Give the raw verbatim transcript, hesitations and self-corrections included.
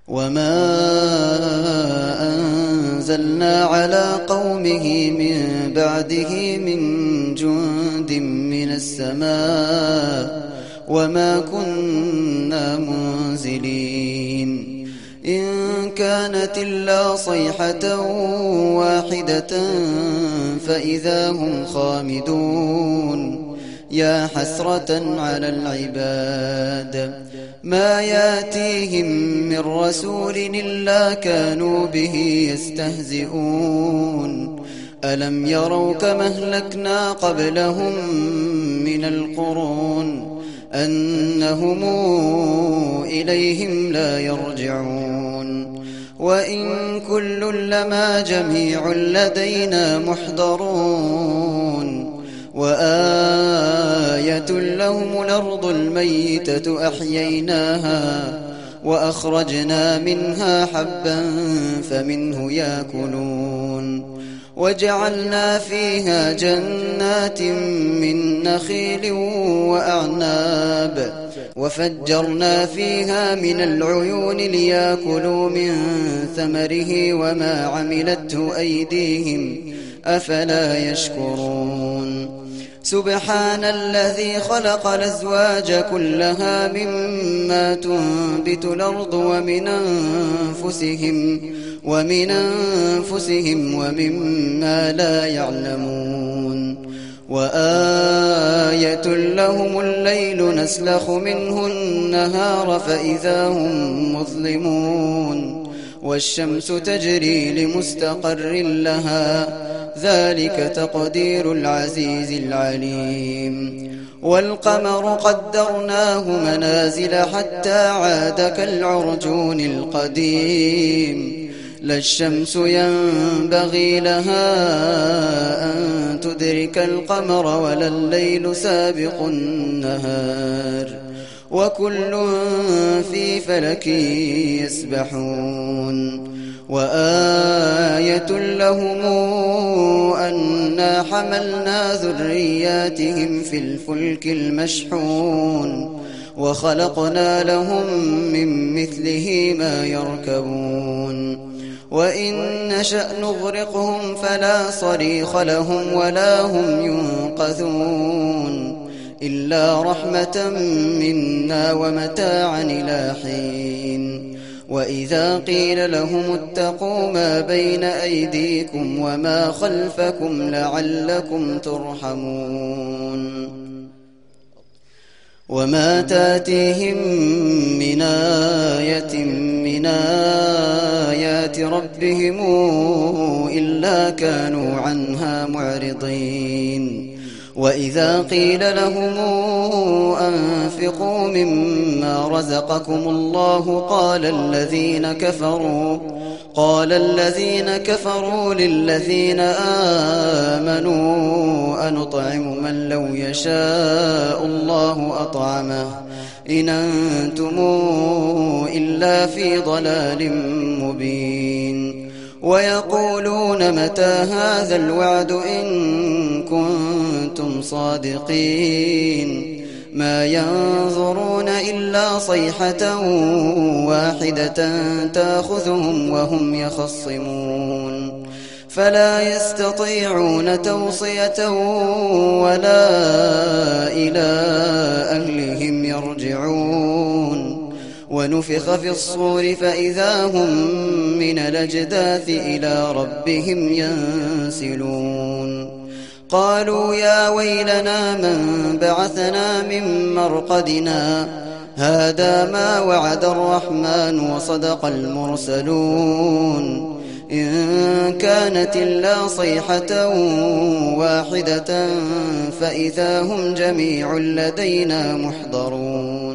وما أنزلنا على قومه من بعده من جند من السماء وما كنا منزلين إن كانت إلا صيحة واحدة فإذا هم خامدون يا حسرة على العباد ما ياتيهم من رسول إلا كانوا به يستهزئون ألم يروا كما أهلكنا قبلهم من القرون أنهم إليهم لا يرجعون وإن كل لما جميع لدينا محضرون وآية لهم الأرض الميتة أحييناها وأخرجنا منها حبا فمنه يأكلون وجعلنا فيها جنات من نخيل وأعناب وفجرنا فيها من العيون ليأكلوا من ثمره وما عملته أيديهم أفلا يشكرون سبحان الذي خلق الأزواج كلها مما تنبت الأرض ومن أنفسهم ومن أنفسهم ومما لا يعلمون وآية لهم الليل نسلخ منه النهار فإذا هم مظلمون والشمس تجري لمستقر لها ذلك تقدير العزيز العليم والقمر قدرناه منازل حتى عاد كالعرجون القديم لا الشمس ينبغي لها أن تدرك القمر ولا الليل سابق النهار وكل في فلك يسبحون وآية لهم أنا حملنا ذرياتهم في الفلك المشحون وخلقنا لهم من مثله ما يركبون وإن نشأ نغرقهم فلا صريخ لهم ولا هم ينقذون إلا رحمة منا ومتاعا إلى حين وإذا قيل لهم اتقوا ما بين أيديكم وما خلفكم لعلكم ترحمون وما تاتيهم من آية من آيات ربهم إلا كانوا عنها معرضين وإذا قيل لهم أنفقوا مما رزقكم الله قال الذين كفروا قال الذين كفروا للذين آمنوا أنطعم من لو يشاء الله أطعمه إن أنتم إلا في ضلال مبين ويقولون متى هذا الوعد إن كنتم صادقين ما ينظرون إلا صيحة واحدة تأخذهم وهم يخصمون فلا يستطيعون توصية ولا إلى أهلهم يرجعون ونفخ في الصور فإذا هم من الأجداث إلى ربهم ينسلون قالوا يا ويلنا من بعثنا من مرقدنا هذا ما وعد الرحمن وصدق المرسلون إن كانت إلا صيحة واحدة فإذا هم جميع لدينا محضرون